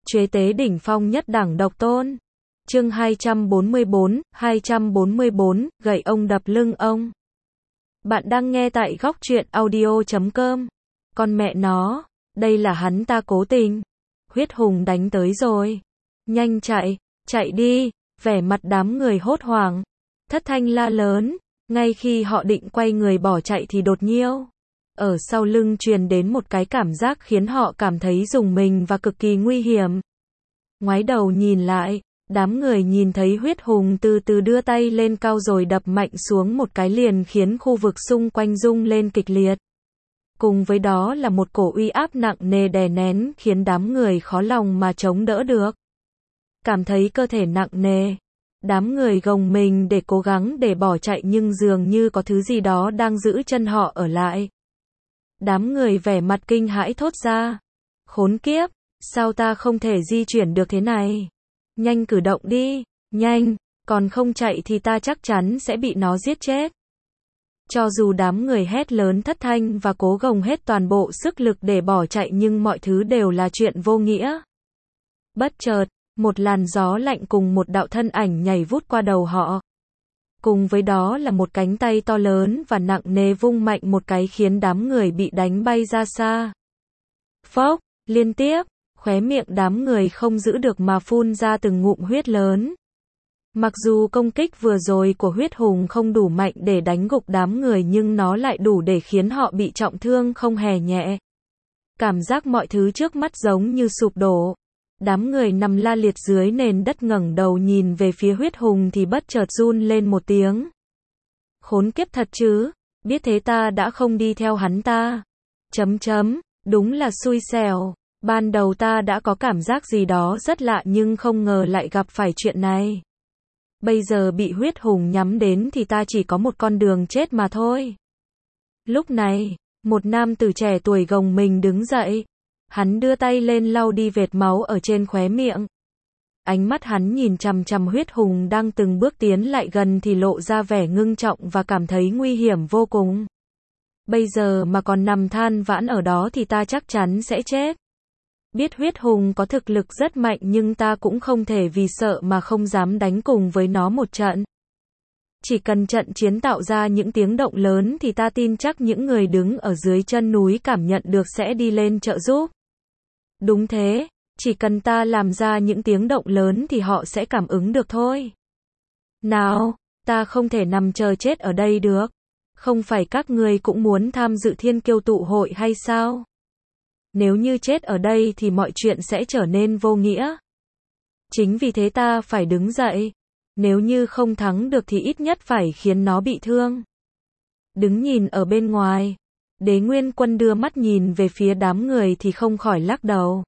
Chế tế đỉnh phong nhất đẳng độc tôn. Chương 244, gậy ông đập lưng ông. Bạn đang nghe tại góc truyện audio.com. Con mẹ nó, đây là hắn ta cố tình. Huyết hùng đánh tới rồi. Nhanh chạy, chạy đi, vẻ mặt đám người hốt hoảng. Thất thanh la lớn, ngay khi họ định quay người bỏ chạy thì đột nhiên ở sau lưng truyền đến một cái cảm giác khiến họ cảm thấy rùng mình và cực kỳ nguy hiểm. Ngoái đầu nhìn lại, đám người nhìn thấy huyết hùng từ từ đưa tay lên cao rồi đập mạnh xuống một cái liền khiến khu vực xung quanh rung lên kịch liệt. Cùng với đó là một cổ uy áp nặng nề đè nén khiến đám người khó lòng mà chống đỡ được. Cảm thấy cơ thể nặng nề, đám người gồng mình để cố gắng để bỏ chạy nhưng dường như có thứ gì đó đang giữ chân họ ở lại. Đám người vẻ mặt kinh hãi thốt ra. Khốn kiếp, sao ta không thể di chuyển được thế này? Nhanh cử động đi, nhanh, còn không chạy thì ta chắc chắn sẽ bị nó giết chết. Cho dù đám người hét lớn thất thanh và cố gồng hết toàn bộ sức lực để bỏ chạy nhưng mọi thứ đều là chuyện vô nghĩa. Bất chợt, một làn gió lạnh cùng một đạo thân ảnh nhảy vút qua đầu họ. Cùng với đó là một cánh tay to lớn và nặng nề vung mạnh một cái khiến đám người bị đánh bay ra xa. Phốc, liên tiếp, khóe miệng đám người không giữ được mà phun ra từng ngụm huyết lớn. Mặc dù công kích vừa rồi của huyết hùng không đủ mạnh để đánh gục đám người nhưng nó lại đủ để khiến họ bị trọng thương không hề nhẹ. Cảm giác mọi thứ trước mắt giống như sụp đổ. Đám người nằm la liệt dưới nền đất ngẩng đầu nhìn về phía huyết hùng thì bất chợt run lên một tiếng. Khốn kiếp thật chứ, biết thế ta đã không đi theo hắn ta. Đúng là xui xẻo. Ban đầu ta đã có cảm giác gì đó rất lạ nhưng không ngờ lại gặp phải chuyện này. Bây giờ bị huyết hùng nhắm đến thì ta chỉ có một con đường chết mà thôi. Lúc này, một nam tử trẻ tuổi gồng mình đứng dậy. Hắn đưa tay lên lau đi vệt máu ở trên khóe miệng. Ánh mắt hắn nhìn chằm chằm huyết hùng đang từng bước tiến lại gần thì lộ ra vẻ ngưng trọng và cảm thấy nguy hiểm vô cùng. Bây giờ mà còn nằm than vãn ở đó thì ta chắc chắn sẽ chết. Biết huyết hùng có thực lực rất mạnh nhưng ta cũng không thể vì sợ mà không dám đánh cùng với nó một trận. Chỉ cần trận chiến tạo ra những tiếng động lớn thì ta tin chắc những người đứng ở dưới chân núi cảm nhận được sẽ đi lên trợ giúp. Đúng thế, chỉ cần ta làm ra những tiếng động lớn thì họ sẽ cảm ứng được thôi. Nào, ta không thể nằm chờ chết ở đây được. Không phải các người cũng muốn tham dự thiên kiêu tụ hội hay sao? Nếu như chết ở đây thì mọi chuyện sẽ trở nên vô nghĩa. Chính vì thế ta phải đứng dậy. Nếu như không thắng được thì ít nhất phải khiến nó bị thương. Đứng nhìn ở bên ngoài, Đế Nguyên Quân đưa mắt nhìn về phía đám người thì không khỏi lắc đầu.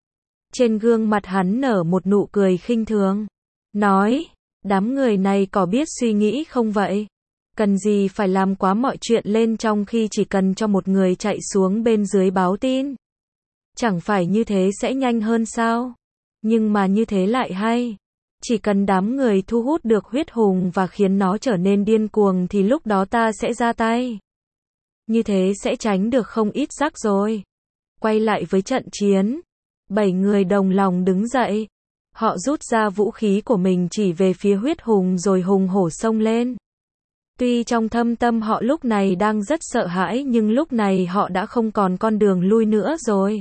Trên gương mặt hắn nở một nụ cười khinh thường. Nói, đám người này có biết suy nghĩ không vậy? Cần gì phải làm quá mọi chuyện lên trong khi chỉ cần cho một người chạy xuống bên dưới báo tin. Chẳng phải như thế sẽ nhanh hơn sao? Nhưng mà như thế lại hay. Chỉ cần đám người thu hút được huyết hùng và khiến nó trở nên điên cuồng thì lúc đó ta sẽ ra tay. Như thế sẽ tránh được không ít rắc rối. Quay lại với trận chiến. 7 người đồng lòng đứng dậy. Họ rút ra vũ khí của mình chỉ về phía huyết hùng rồi hùng hổ xông lên. Tuy trong thâm tâm họ lúc này đang rất sợ hãi nhưng lúc này họ đã không còn con đường lui nữa rồi.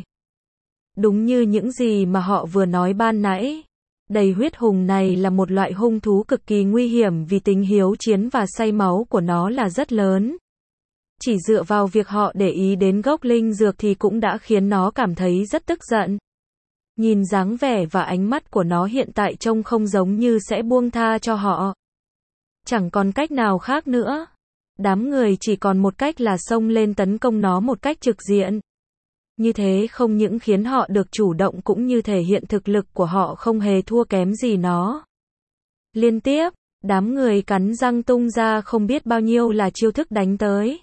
Đúng như những gì mà họ vừa nói ban nãy. Đầy huyết hùng này là một loại hung thú cực kỳ nguy hiểm vì tính hiếu chiến và say máu của nó là rất lớn. Chỉ dựa vào việc họ để ý đến gốc linh dược thì cũng đã khiến nó cảm thấy rất tức giận. Nhìn dáng vẻ và ánh mắt của nó hiện tại trông không giống như sẽ buông tha cho họ. Chẳng còn cách nào khác nữa. Đám người chỉ còn một cách là xông lên tấn công nó một cách trực diện. Như thế không những khiến họ được chủ động cũng như thể hiện thực lực của họ không hề thua kém gì nó. Liên tiếp, đám người cắn răng tung ra không biết bao nhiêu là chiêu thức đánh tới.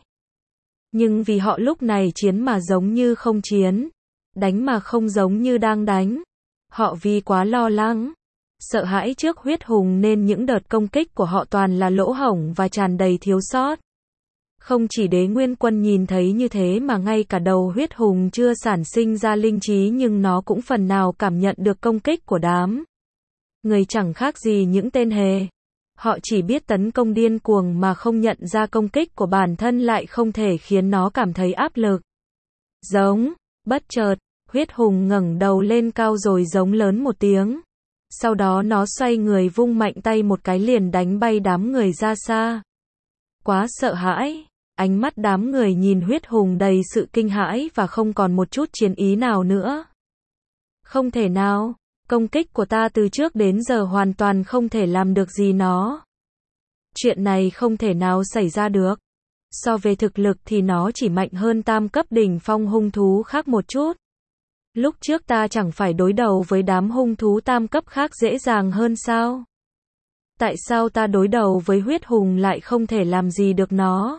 Nhưng vì họ lúc này chiến mà giống như không chiến, đánh mà không giống như đang đánh. Họ vì quá lo lắng, sợ hãi trước huyết hùng nên những đợt công kích của họ toàn là lỗ hổng và tràn đầy thiếu sót. Không chỉ Đế Nguyên Quân nhìn thấy như thế mà ngay cả đầu huyết hùng chưa sản sinh ra linh trí nhưng nó cũng phần nào cảm nhận được công kích của đám người chẳng khác gì những tên hề. Họ chỉ biết tấn công điên cuồng mà không nhận ra công kích của bản thân lại không thể khiến nó cảm thấy áp lực. Giống, bất chợt, huyết hùng ngẩng đầu lên cao rồi giống lớn một tiếng. Sau đó nó xoay người vung mạnh tay một cái liền đánh bay đám người ra xa. Quá sợ hãi, ánh mắt đám người nhìn huyết hùng đầy sự kinh hãi và không còn một chút chiến ý nào nữa. Không thể nào, công kích của ta từ trước đến giờ hoàn toàn không thể làm được gì nó. Chuyện này không thể nào xảy ra được. So về thực lực thì nó chỉ mạnh hơn tam cấp đỉnh phong hung thú khác một chút. Lúc trước ta chẳng phải đối đầu với đám hung thú tam cấp khác dễ dàng hơn sao? Tại sao ta đối đầu với huyết hùng lại không thể làm gì được nó?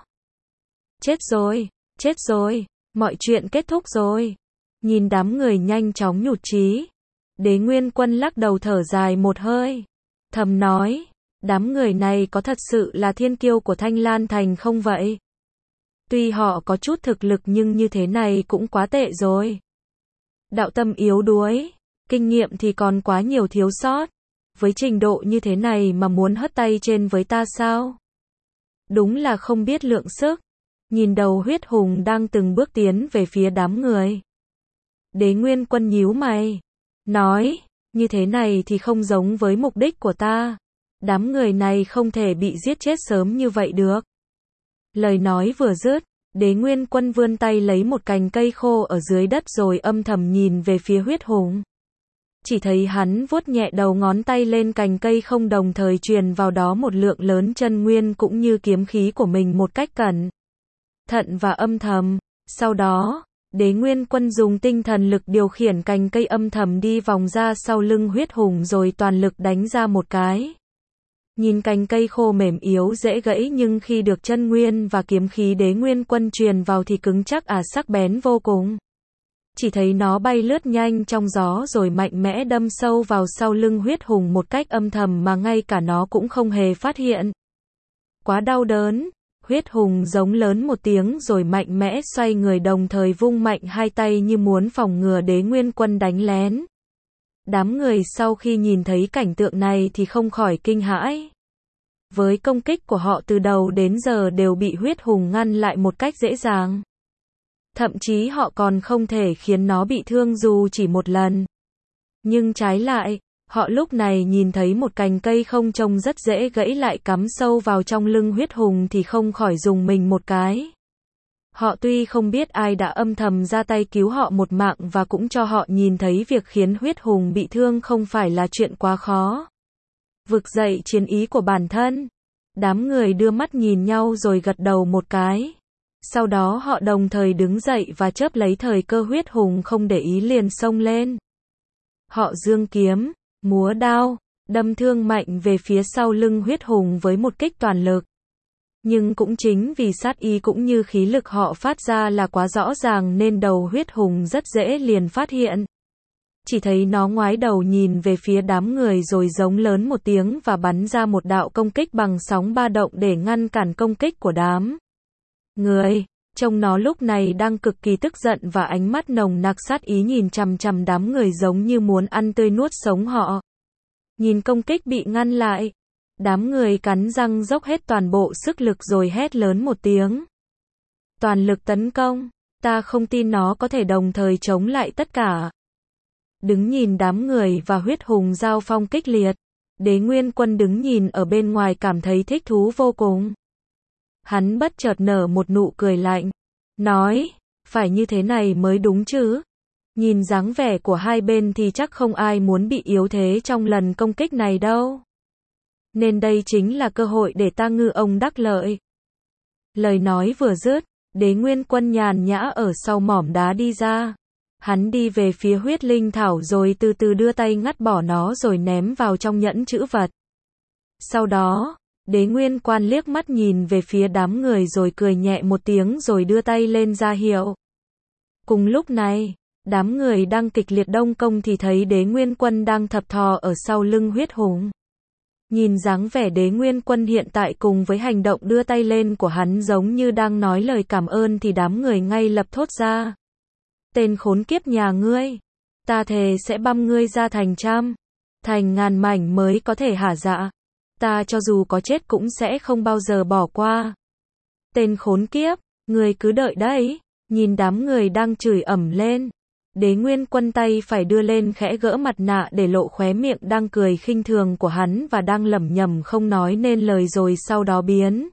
Chết rồi, mọi chuyện kết thúc rồi. Nhìn đám người nhanh chóng nhụt chí, Đế Nguyên Quân lắc đầu thở dài một hơi, thầm nói, đám người này có thật sự là thiên kiêu của Thanh Lan Thành không vậy? Tuy họ có chút thực lực nhưng như thế này cũng quá tệ rồi. Đạo tâm yếu đuối, kinh nghiệm thì còn quá nhiều thiếu sót. Với trình độ như thế này mà muốn hất tay trên với ta sao? Đúng là không biết lượng sức. Nhìn đầu huyết hùng đang từng bước tiến về phía đám người. Đế Nguyên Quân nhíu mày, nói, như thế này thì không giống với mục đích của ta. Đám người này không thể bị giết chết sớm như vậy được. Lời nói vừa dứt, Đế Nguyên Quân vươn tay lấy một cành cây khô ở dưới đất rồi âm thầm nhìn về phía huyết hùng. Chỉ thấy hắn vuốt nhẹ đầu ngón tay lên cành cây không đồng thời truyền vào đó một lượng lớn chân nguyên cũng như kiếm khí của mình một cách cẩn thận và âm thầm. Sau đó, Đế Nguyên Quân dùng tinh thần lực điều khiển cành cây âm thầm đi vòng ra sau lưng huyết hùng rồi toàn lực đánh ra một cái. Nhìn cành cây khô mềm yếu dễ gãy nhưng khi được chân nguyên và kiếm khí Đế Nguyên Quân truyền vào thì cứng chắc sắc bén vô cùng. Chỉ thấy nó bay lướt nhanh trong gió rồi mạnh mẽ đâm sâu vào sau lưng huyết hùng một cách âm thầm mà ngay cả nó cũng không hề phát hiện. Quá đau đớn, huyết hùng giống lớn một tiếng rồi mạnh mẽ xoay người đồng thời vung mạnh hai tay như muốn phòng ngừa Đế Nguyên Quân đánh lén. Đám người sau khi nhìn thấy cảnh tượng này thì không khỏi kinh hãi. Với công kích của họ từ đầu đến giờ đều bị huyết hùng ngăn lại một cách dễ dàng. Thậm chí họ còn không thể khiến nó bị thương dù chỉ một lần. Nhưng trái lại, họ lúc này nhìn thấy một cành cây không trông rất dễ gãy lại cắm sâu vào trong lưng huyết hùng thì không khỏi rùng mình một cái. Họ tuy không biết ai đã âm thầm ra tay cứu họ một mạng và cũng cho họ nhìn thấy việc khiến huyết hùng bị thương không phải là chuyện quá khó. Vực dậy chiến ý của bản thân. Đám người đưa mắt nhìn nhau rồi gật đầu một cái. Sau đó họ đồng thời đứng dậy và chớp lấy thời cơ huyết hùng không để ý liền xông lên. Họ giương kiếm, múa đao, đâm thương mạnh về phía sau lưng huyết hùng với một kích toàn lực. Nhưng cũng chính vì sát ý cũng như khí lực họ phát ra là quá rõ ràng nên đầu huyết hùng rất dễ liền phát hiện. Chỉ thấy nó ngoái đầu nhìn về phía đám người rồi giống lớn một tiếng và bắn ra một đạo công kích bằng sóng ba động để ngăn cản công kích của đám người. Trông nó lúc này đang cực kỳ tức giận và ánh mắt nồng nặc sát ý nhìn chằm chằm đám người giống như muốn ăn tươi nuốt sống họ. Nhìn công kích bị ngăn lại, đám người cắn răng dốc hết toàn bộ sức lực rồi hét lớn một tiếng. Toàn lực tấn công, ta không tin nó có thể đồng thời chống lại tất cả. Đứng nhìn đám người và huyết hùng giao phong kích liệt, Đế Nguyên Quân đứng nhìn ở bên ngoài cảm thấy thích thú vô cùng. Hắn bất chợt nở một nụ cười lạnh, nói, phải như thế này mới đúng chứ. Nhìn dáng vẻ của hai bên thì chắc không ai muốn bị yếu thế trong lần công kích này đâu. Nên đây chính là cơ hội để ta ngư ông đắc lợi. Lời nói vừa dứt, Đế Nguyên Quân nhàn nhã ở sau mỏm đá đi ra. Hắn đi về phía huyết linh thảo rồi từ từ đưa tay ngắt bỏ nó rồi ném vào trong nhẫn trữ vật. Sau đó, Đế Nguyên Quan liếc mắt nhìn về phía đám người rồi cười nhẹ một tiếng rồi đưa tay lên ra hiệu. Cùng lúc này, đám người đang kịch liệt đông công thì thấy Đế Nguyên Quân đang thập thò ở sau lưng huyết hùng. Nhìn dáng vẻ Đế Nguyên Quân hiện tại cùng với hành động đưa tay lên của hắn giống như đang nói lời cảm ơn thì đám người ngay lập thốt ra. Tên khốn kiếp nhà ngươi, ta thề sẽ băm ngươi ra thành trăm, thành ngàn mảnh mới có thể hả dạ. Ta cho dù có chết cũng sẽ không bao giờ bỏ qua. Tên khốn kiếp, ngươi cứ đợi đấy. Nhìn đám người đang chửi ầm lên. Đế Nguyên Quân tay phải đưa lên khẽ gỡ mặt nạ để lộ khóe miệng đang cười khinh thường của hắn và đang lẩm nhẩm không nói nên lời rồi sau đó biến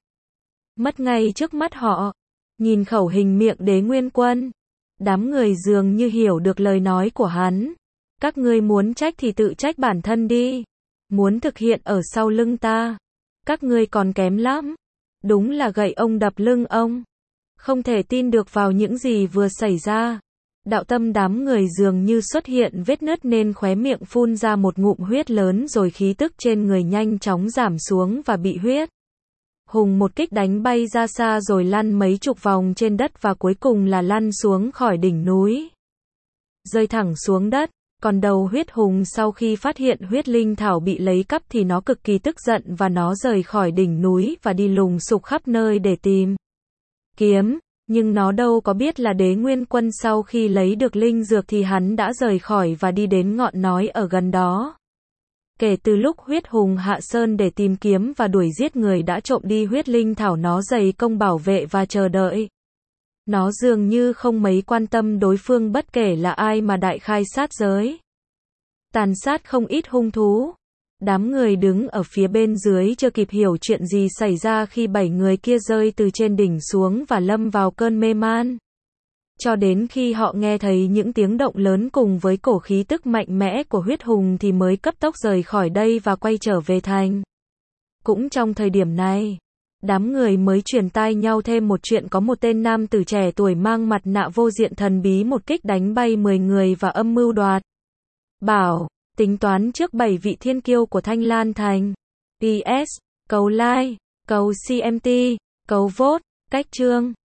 mất ngay trước mắt họ. Nhìn khẩu hình miệng Đế Nguyên Quân, đám người dường như hiểu được lời nói của hắn. Các ngươi muốn trách thì tự trách bản thân đi. Muốn thực hiện ở sau lưng ta, các ngươi còn kém lắm. Đúng là gậy ông đập lưng ông. Không thể tin được vào những gì vừa xảy ra. Đạo tâm đám người dường như xuất hiện vết nứt nên khóe miệng phun ra một ngụm huyết lớn rồi khí tức trên người nhanh chóng giảm xuống và bị huyết hùng một kích đánh bay ra xa rồi lăn mấy chục vòng trên đất và cuối cùng là lăn xuống khỏi đỉnh núi. Rơi thẳng xuống đất. Còn đầu huyết hùng sau khi phát hiện huyết linh thảo bị lấy cắp thì nó cực kỳ tức giận và nó rời khỏi đỉnh núi và đi lùng sục khắp nơi để tìm kiếm. Nhưng nó đâu có biết là Đế Nguyên Quân sau khi lấy được linh dược thì hắn đã rời khỏi và đi đến ngọn núi ở gần đó. Kể từ lúc huyết hùng hạ sơn để tìm kiếm và đuổi giết người đã trộm đi huyết linh thảo, nó dày công bảo vệ và chờ đợi. Nó dường như không mấy quan tâm đối phương bất kể là ai mà đại khai sát giới. Tàn sát không ít hung thú. Đám người đứng ở phía bên dưới chưa kịp hiểu chuyện gì xảy ra khi 7 người kia rơi từ trên đỉnh xuống và lâm vào cơn mê man. Cho đến khi họ nghe thấy những tiếng động lớn cùng với cổ khí tức mạnh mẽ của huyết hùng thì mới cấp tốc rời khỏi đây và quay trở về thành. Cũng trong thời điểm này, đám người mới truyền tai nhau thêm một chuyện có một tên nam tử trẻ tuổi mang mặt nạ vô diện thần bí một kích đánh bay 10 người và âm mưu đoạt bảo, tính toán trước 7 vị thiên kiêu của Thanh Lan Thành. PS, cầu like, cầu CMT, cầu vote, cách chương.